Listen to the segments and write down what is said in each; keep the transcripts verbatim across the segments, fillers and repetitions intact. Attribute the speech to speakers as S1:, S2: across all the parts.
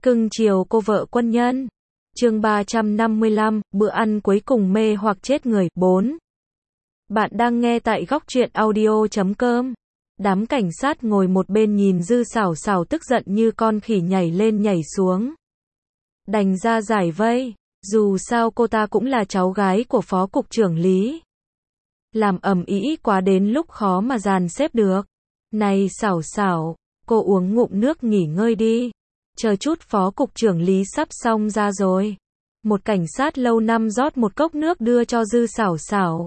S1: Cưng chiều cô vợ quân nhân. Chương ba trăm năm mươi lăm, bữa ăn cuối cùng mê hoặc chết người. bốn. Bạn đang nghe tại góc truyện audio chấm com. Đám cảnh sát ngồi một bên nhìn Dư Sảo Sảo tức giận như con khỉ nhảy lên nhảy xuống. Đành ra giải vây, dù sao cô ta cũng là cháu gái của phó cục trưởng Lý. Làm ầm ĩ quá đến lúc khó mà dàn xếp được. Này Sảo Sảo, cô uống ngụm nước nghỉ ngơi đi. Chờ chút phó cục trưởng Lý sắp xong ra rồi. Một cảnh sát lâu năm rót một cốc nước đưa cho Dư Sảo Sảo.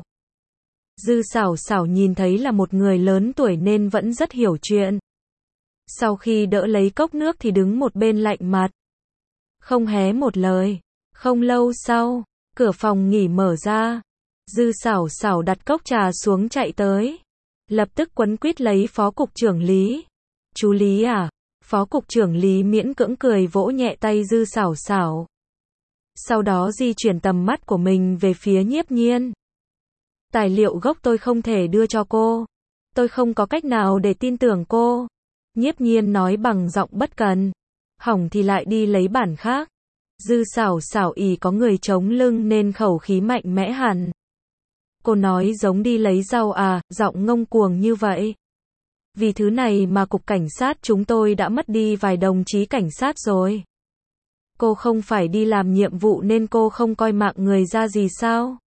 S1: Dư Sảo Sảo nhìn thấy là một người lớn tuổi nên vẫn rất hiểu chuyện. Sau khi đỡ lấy cốc nước thì đứng một bên lạnh mặt. Không hé một lời. Không lâu sau, cửa phòng nghỉ mở ra. Dư Sảo Sảo đặt cốc trà xuống chạy tới. Lập tức quấn quýt lấy phó cục trưởng Lý. Chú Lý à? Phó cục trưởng Lý miễn cưỡng cười vỗ nhẹ tay Dư Sảo Sảo. Sau đó di chuyển tầm mắt của mình về phía Nhiếp Nhiên. Tài liệu gốc tôi không thể đưa cho cô. Tôi không có cách nào để tin tưởng cô. Nhiếp Nhiên nói bằng giọng bất cần. Hỏng thì lại đi lấy bản khác. Dư Sảo Sảo ỷ có người chống lưng nên khẩu khí mạnh mẽ hẳn. Cô nói giống đi lấy rau à, giọng ngông cuồng như vậy. Vì thứ này mà cục cảnh sát chúng tôi đã mất đi vài đồng chí cảnh sát rồi. Cô không phải đi làm nhiệm vụ nên cô không coi mạng người ra gì sao?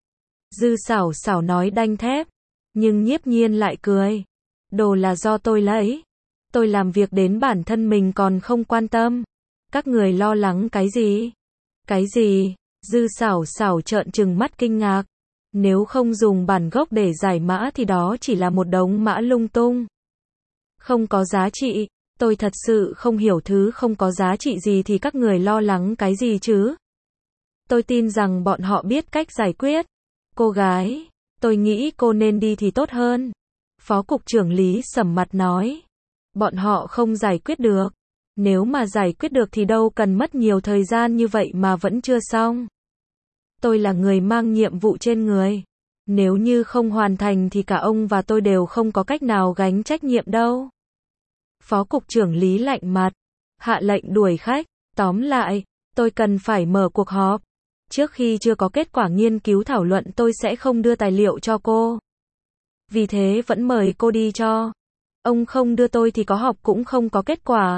S1: Dư Sảo Sảo nói đanh thép. Nhưng Nhiếp Nhiên lại cười. Đồ là do tôi lấy. Tôi làm việc đến bản thân mình còn không quan tâm. Các người lo lắng cái gì? Cái gì? Dư Sảo Sảo trợn trừng mắt kinh ngạc. Nếu không dùng bản gốc để giải mã thì đó chỉ là một đống mã lung tung. Không có giá trị. Tôi thật sự không hiểu thứ không có giá trị gì thì các người lo lắng cái gì chứ? Tôi tin rằng bọn họ biết cách giải quyết. Cô gái, tôi nghĩ cô nên đi thì tốt hơn. Phó cục trưởng Lý sầm mặt nói. Bọn họ không giải quyết được. Nếu mà giải quyết được thì đâu cần mất nhiều thời gian như vậy mà vẫn chưa xong. Tôi là người mang nhiệm vụ trên người. Nếu như không hoàn thành thì cả ông và tôi đều không có cách nào gánh trách nhiệm đâu. Phó cục trưởng Lý lạnh mặt. Hạ lệnh đuổi khách. Tóm lại, tôi cần phải mở cuộc họp. Trước khi chưa có kết quả nghiên cứu thảo luận tôi sẽ không đưa tài liệu cho cô. Vì thế vẫn mời cô đi cho. Ông không đưa tôi thì có họp cũng không có kết quả.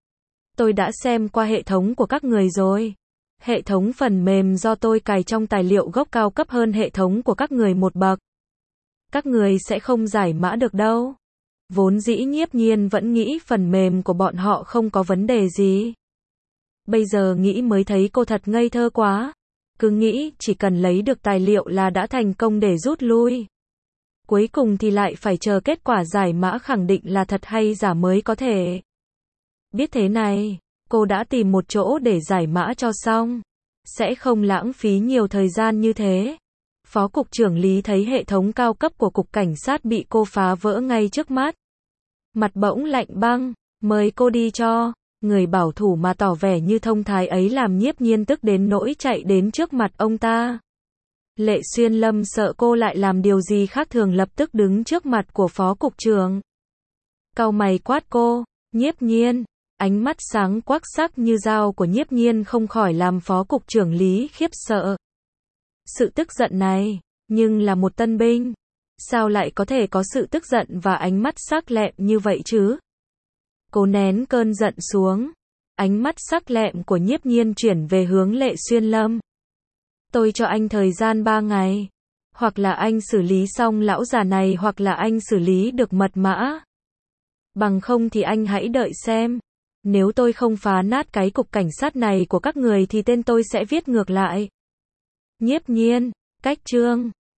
S1: Tôi đã xem qua hệ thống của các người rồi. Hệ thống phần mềm do tôi cài trong tài liệu gốc cao cấp hơn hệ thống của các người một bậc. Các người sẽ không giải mã được đâu. Vốn dĩ Nhiếp Nhiên vẫn nghĩ phần mềm của bọn họ không có vấn đề gì. Bây giờ nghĩ mới thấy cô thật ngây thơ quá. Cứ nghĩ chỉ cần lấy được tài liệu là đã thành công để rút lui. Cuối cùng thì lại phải chờ kết quả giải mã khẳng định là thật hay giả mới có thể. Biết thế này, cô đã tìm một chỗ để giải mã cho xong. Sẽ không lãng phí nhiều thời gian như thế. Phó cục trưởng Lý thấy hệ thống cao cấp của cục cảnh sát bị cô phá vỡ ngay trước mắt. Mặt bỗng lạnh băng, mời cô đi cho. Người bảo thủ mà tỏ vẻ như thông thái ấy làm Nhiếp Nhiên tức đến nỗi chạy đến trước mặt ông ta. Lệ Xuyên Lâm sợ cô lại làm điều gì khác thường lập tức đứng trước mặt của phó cục trưởng. Cau mày quát cô. Nhiếp Nhiên. Ánh mắt sáng quắc sắc như dao của Nhiếp Nhiên không khỏi làm phó cục trưởng Lý khiếp sợ. Sự tức giận này, nhưng là một tân binh. Sao lại có thể có sự tức giận và ánh mắt sắc lẹm như vậy chứ? Cô nén cơn giận xuống. Ánh mắt sắc lẹm của Nhiếp Nhiên chuyển về hướng Lệ Xuyên Lâm. Tôi cho anh thời gian ba ngày. Hoặc là anh xử lý xong lão già này hoặc là anh xử lý được mật mã. Bằng không thì anh hãy đợi xem. Nếu tôi không phá nát cái cục cảnh sát này của các người thì tên tôi sẽ viết ngược lại. Nhiếp Nhiên, cách chương.